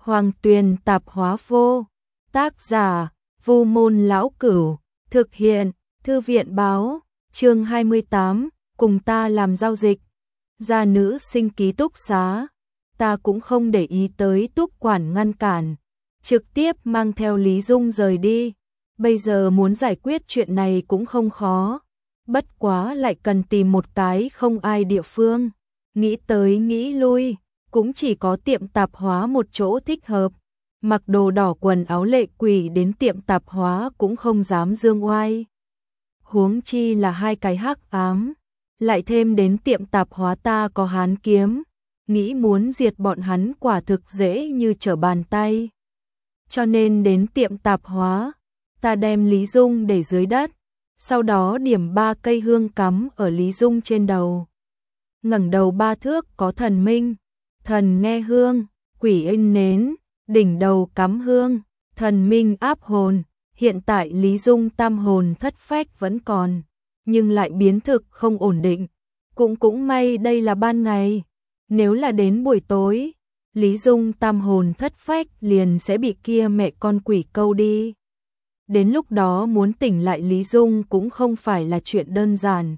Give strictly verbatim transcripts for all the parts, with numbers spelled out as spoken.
Hoàng Tuyền tạp hóa vô. Tác giả, Vu Môn Lão Cửu. Thực hiện, Thư viện báo. Chương hai mươi tám, cùng ta làm giao dịch. Gia nữ sinh ký túc xá. Ta cũng không để ý tới túc quản ngăn cản. Trực tiếp mang theo Lý Dung rời đi. Bây giờ muốn giải quyết chuyện này cũng không khó. Bất quá lại cần tìm một cái không ai địa phương. Nghĩ tới nghĩ lui, cũng chỉ có tiệm tạp hóa một chỗ thích hợp. Mặc đồ đỏ quần áo lệ quỷ đến tiệm tạp hóa cũng không dám dương oai. Huống chi là hai cái hắc ám. Lại thêm đến tiệm tạp hóa ta có hán kiếm. Nghĩ muốn diệt bọn hắn quả thực dễ như trở bàn tay. Cho nên đến tiệm tạp hóa, ta đem Lý Dung để dưới đất. Sau đó điểm ba cây hương cắm ở Lý Dung trên đầu. Ngẩng đầu ba thước có thần minh, thần nghe hương, quỷ in nến, đỉnh đầu cắm hương, thần minh áp hồn. Hiện tại Lý Dung tam hồn thất phách vẫn còn, nhưng lại biến thực không ổn định. Cũng cũng may đây là ban ngày, nếu là đến buổi tối, Lý Dung tam hồn thất phách liền sẽ bị kia mẹ con quỷ câu đi. Đến lúc đó muốn tỉnh lại Lý Dung cũng không phải là chuyện đơn giản.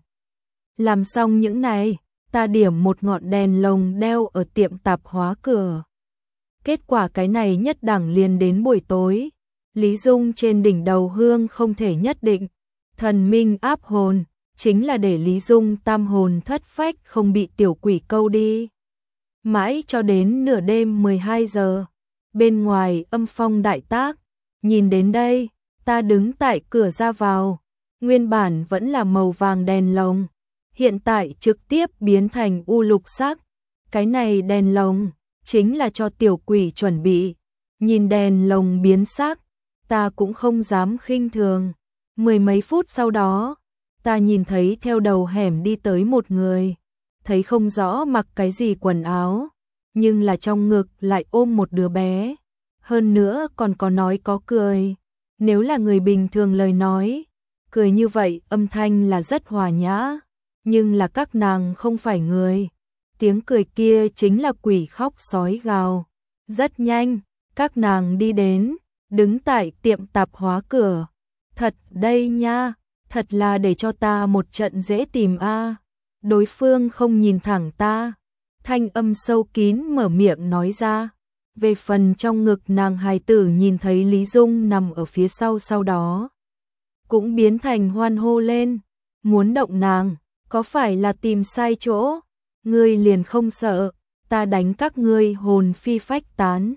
Làm xong những này, ta điểm một ngọn đèn lồng đeo ở tiệm tạp hóa cửa. Kết quả cái này nhất đẳng liền đến buổi tối. Lý Dung trên đỉnh đầu hương không thể nhất định. Thần minh áp hồn, chính là để Lý Dung tam hồn thất phách không bị tiểu quỷ câu đi. Mãi cho đến nửa đêm mười hai giờ, bên ngoài âm phong đại tác. Nhìn đến đây, ta đứng tại cửa ra vào. Nguyên bản vẫn là màu vàng đèn lồng, hiện tại trực tiếp biến thành u lục sắc. Cái này đèn lồng chính là cho tiểu quỷ chuẩn bị. Nhìn đèn lồng biến sắc, ta cũng không dám khinh thường. Mười mấy phút sau đó, ta nhìn thấy theo đầu hẻm đi tới một người. Thấy không rõ mặc cái gì quần áo, nhưng là trong ngực lại ôm một đứa bé. Hơn nữa còn có nói có cười. Nếu là người bình thường lời nói, cười như vậy âm thanh là rất hòa nhã. Nhưng là các nàng không phải người. Tiếng cười kia chính là quỷ khóc sói gào. Rất nhanh, các nàng đi đến, đứng tại tiệm tạp hóa cửa. Thật đây nha, thật là để cho ta một trận dễ tìm a. Đối phương không nhìn thẳng ta, thanh âm sâu kín mở miệng nói ra. Về phần trong ngực nàng hài tử nhìn thấy Lý Dung nằm ở phía sau sau đó, cũng biến thành hoan hô lên. Muốn động nàng, có phải là tìm sai chỗ? Ngươi liền không sợ, ta đánh các ngươi hồn phi phách tán.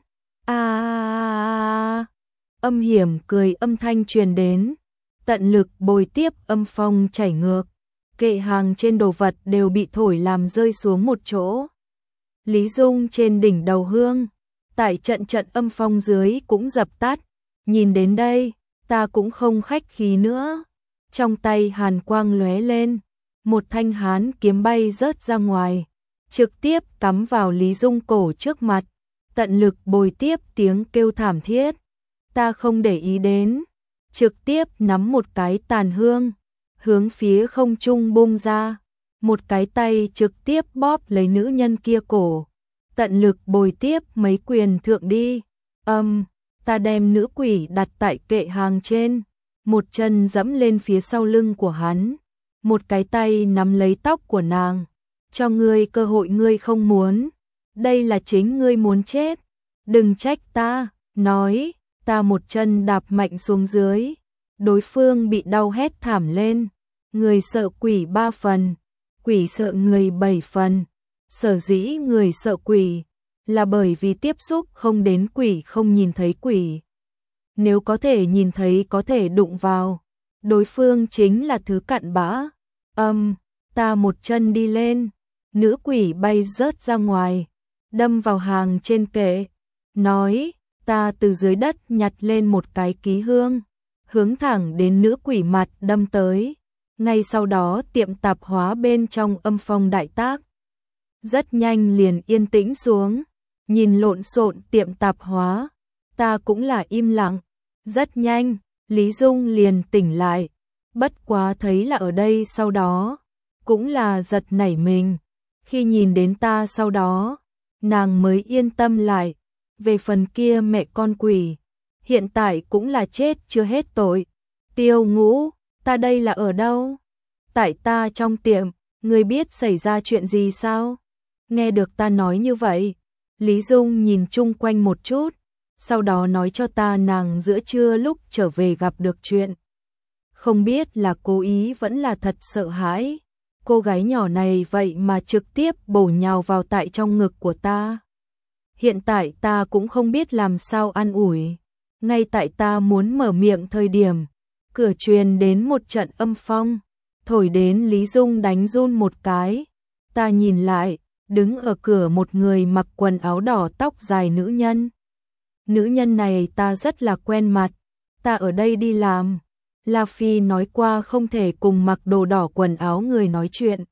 À, âm hiểm cười âm thanh truyền đến, tận lực bồi tiếp âm phong chảy ngược. Kệ hàng trên đồ vật đều bị thổi làm rơi xuống một chỗ. Lý Dung trên đỉnh đầu hương, tại trận trận âm phong dưới cũng dập tắt. Nhìn đến đây, ta cũng không khách khí nữa. Trong tay hàn quang lóe lên, một thanh hán kiếm bay rớt ra ngoài, trực tiếp cắm vào Lý Dung cổ trước mặt. Tận lực bồi tiếp tiếng kêu thảm thiết. Ta không để ý đến, trực tiếp nắm một cái tàn hương, hướng phía không trung bung ra. Một cái tay trực tiếp bóp lấy nữ nhân kia cổ, tận lực bồi tiếp mấy quyền thượng đi. Âm, um, ta đem nữ quỷ đặt tại kệ hàng trên, một chân dẫm lên phía sau lưng của hắn, một cái tay nắm lấy tóc của nàng. Cho ngươi cơ hội ngươi không muốn, đây là chính ngươi muốn chết. Đừng trách ta, nói, ta một chân đạp mạnh xuống dưới. Đối phương bị đau hét thảm lên. Người sợ quỷ ba phần, quỷ sợ người bảy phần. Sở dĩ người sợ quỷ là bởi vì tiếp xúc không đến quỷ không nhìn thấy quỷ. Nếu có thể nhìn thấy có thể đụng vào, đối phương chính là thứ cặn bã. Âm, um, ta một chân đi lên, nữ quỷ bay rớt ra ngoài, đâm vào hàng trên kệ. Nói, ta từ dưới đất nhặt lên một cái ký hương, hướng thẳng đến nữ quỷ mặt đâm tới. Ngay sau đó tiệm tạp hóa bên trong âm phong đại tác. Rất nhanh liền yên tĩnh xuống. Nhìn lộn xộn tiệm tạp hóa, ta cũng là im lặng. Rất nhanh, Lý Dung liền tỉnh lại. Bất quá thấy là ở đây sau đó, cũng là giật nảy mình. Khi nhìn đến ta sau đó, nàng mới yên tâm lại. Về phần kia mẹ con quỷ, hiện tại cũng là chết chưa hết tội. Tiêu Ngũ, ta đây là ở đâu? Tại ta trong tiệm, ngươi biết xảy ra chuyện gì sao? Nghe được ta nói như vậy, Lý Dung nhìn chung quanh một chút, sau đó nói cho ta nàng giữa trưa lúc trở về gặp được chuyện. Không biết là cố ý vẫn là thật sợ hãi. Cô gái nhỏ này vậy mà trực tiếp bổ nhào vào tại trong ngực của ta. Hiện tại ta cũng không biết làm sao an ủi. Ngay tại ta muốn mở miệng thời điểm, cửa truyền đến một trận âm phong, thổi đến Lý Dung đánh run một cái. Ta nhìn lại, đứng ở cửa một người mặc quần áo đỏ tóc dài nữ nhân. Nữ nhân này ta rất là quen mặt, ta ở đây đi làm. La Phi nói qua không thể cùng mặc đồ đỏ quần áo người nói chuyện.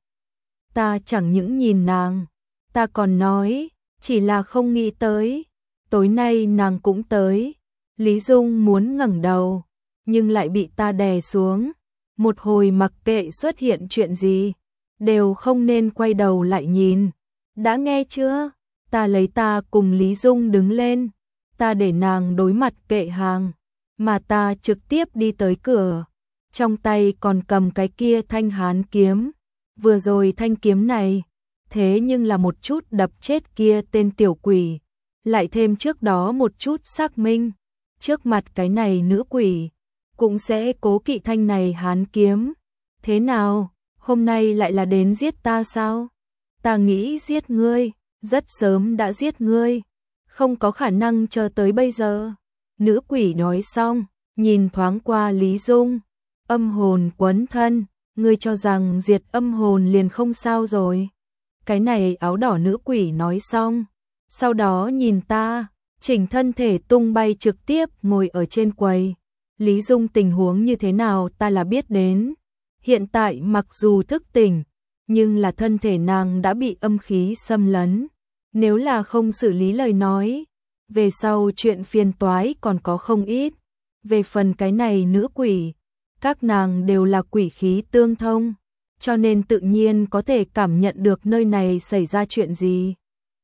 Ta chẳng những nhìn nàng, ta còn nói, chỉ là không nghĩ tới. Tối nay nàng cũng tới. Lý Dung muốn ngẩng đầu, nhưng lại bị ta đè xuống. Một hồi mặc kệ xuất hiện chuyện gì, đều không nên quay đầu lại nhìn. Đã nghe chưa? Ta lấy ta cùng Lý Dung đứng lên. Ta để nàng đối mặt kệ hàng, mà ta trực tiếp đi tới cửa. Trong tay còn cầm cái kia thanh hán kiếm. Vừa rồi thanh kiếm này, thế nhưng là một chút đập chết kia tên tiểu quỷ. Lại thêm trước đó một chút xác minh. Trước mặt cái này nữ quỷ, cũng sẽ cố kỵ thanh này hán kiếm. Thế nào, hôm nay lại là đến giết ta sao? Ta nghĩ giết ngươi, rất sớm đã giết ngươi. Không có khả năng chờ tới bây giờ. Nữ quỷ nói xong, nhìn thoáng qua Lý Dung. Âm hồn quấn thân, ngươi cho rằng diệt âm hồn liền không sao rồi. Cái này áo đỏ nữ quỷ nói xong, sau đó nhìn ta, chỉnh thân thể tung bay trực tiếp ngồi ở trên quầy. Lý Dung tình huống như thế nào ta là biết đến. Hiện tại mặc dù thức tỉnh, nhưng là thân thể nàng đã bị âm khí xâm lấn. Nếu là không xử lý lời nói, về sau chuyện phiền toái còn có không ít. Về phần cái này nữ quỷ, các nàng đều là quỷ khí tương thông, cho nên tự nhiên có thể cảm nhận được nơi này xảy ra chuyện gì.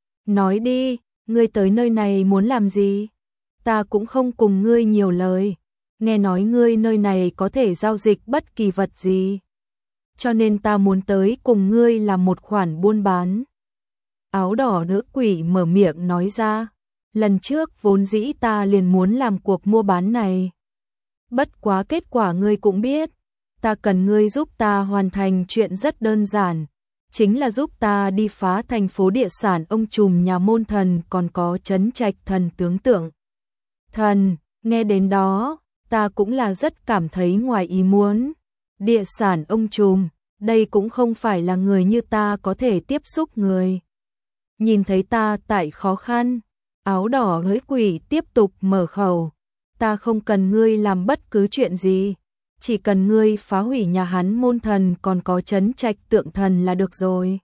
Nói đi, ngươi tới nơi này muốn làm gì? Ta cũng không cùng ngươi nhiều lời, nghe nói ngươi nơi này có thể giao dịch bất kỳ vật gì, cho nên ta muốn tới cùng ngươi làm một khoản buôn bán. Áo đỏ nữ quỷ mở miệng nói ra, lần trước vốn dĩ ta liền muốn làm cuộc mua bán này. Bất quá kết quả ngươi cũng biết, ta cần ngươi giúp ta hoàn thành chuyện rất đơn giản, chính là giúp ta đi phá thành phố địa sản ông trùm nhà môn thần còn có trấn trạch thần tướng tượng. Thần, nghe đến đó, ta cũng là rất cảm thấy ngoài ý muốn. Địa sản ông trùm, đây cũng không phải là người như ta có thể tiếp xúc người. Nhìn thấy ta tại khó khăn, áo đỏ lưỡi quỷ tiếp tục mở khẩu. Ta không cần ngươi làm bất cứ chuyện gì, chỉ cần ngươi phá hủy nhà hắn môn thần còn có trấn trạch tượng thần là được rồi.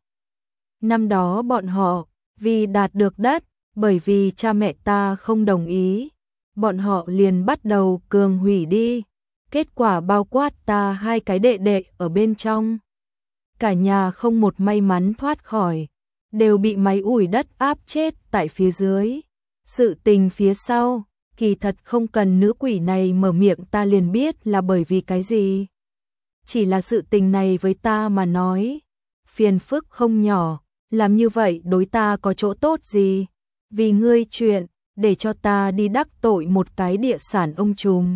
Năm đó bọn họ, vì đạt được đất, bởi vì cha mẹ ta không đồng ý, bọn họ liền bắt đầu cường hủy đi. Kết quả bao quát ta hai cái đệ đệ ở bên trong. Cả nhà không một may mắn thoát khỏi, đều bị máy ủi đất áp chết tại phía dưới. Sự tình phía sau, kỳ thật không cần nữ quỷ này mở miệng ta liền biết là bởi vì cái gì. Chỉ là sự tình này với ta mà nói, phiền phức không nhỏ, làm như vậy đối ta có chỗ tốt gì? Vì ngươi chuyện, để cho ta đi đắc tội một cái địa sản ông trùm.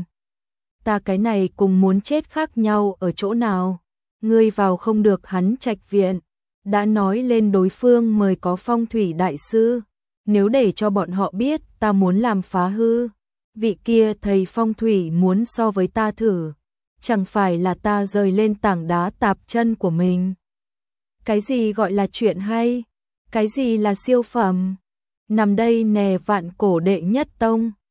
Ta cái này cùng muốn chết khác nhau ở chỗ nào? Ngươi vào không được hắn trạch viện, đã nói lên đối phương mời có phong thủy đại sư. Nếu để cho bọn họ biết ta muốn làm phá hư, vị kia thầy phong thủy muốn so với ta thử, chẳng phải là ta rời lên tảng đá tạp chân của mình. Cái gì gọi là chuyện hay? Cái gì là siêu phẩm? Nằm đây nè vạn cổ đệ nhất tông,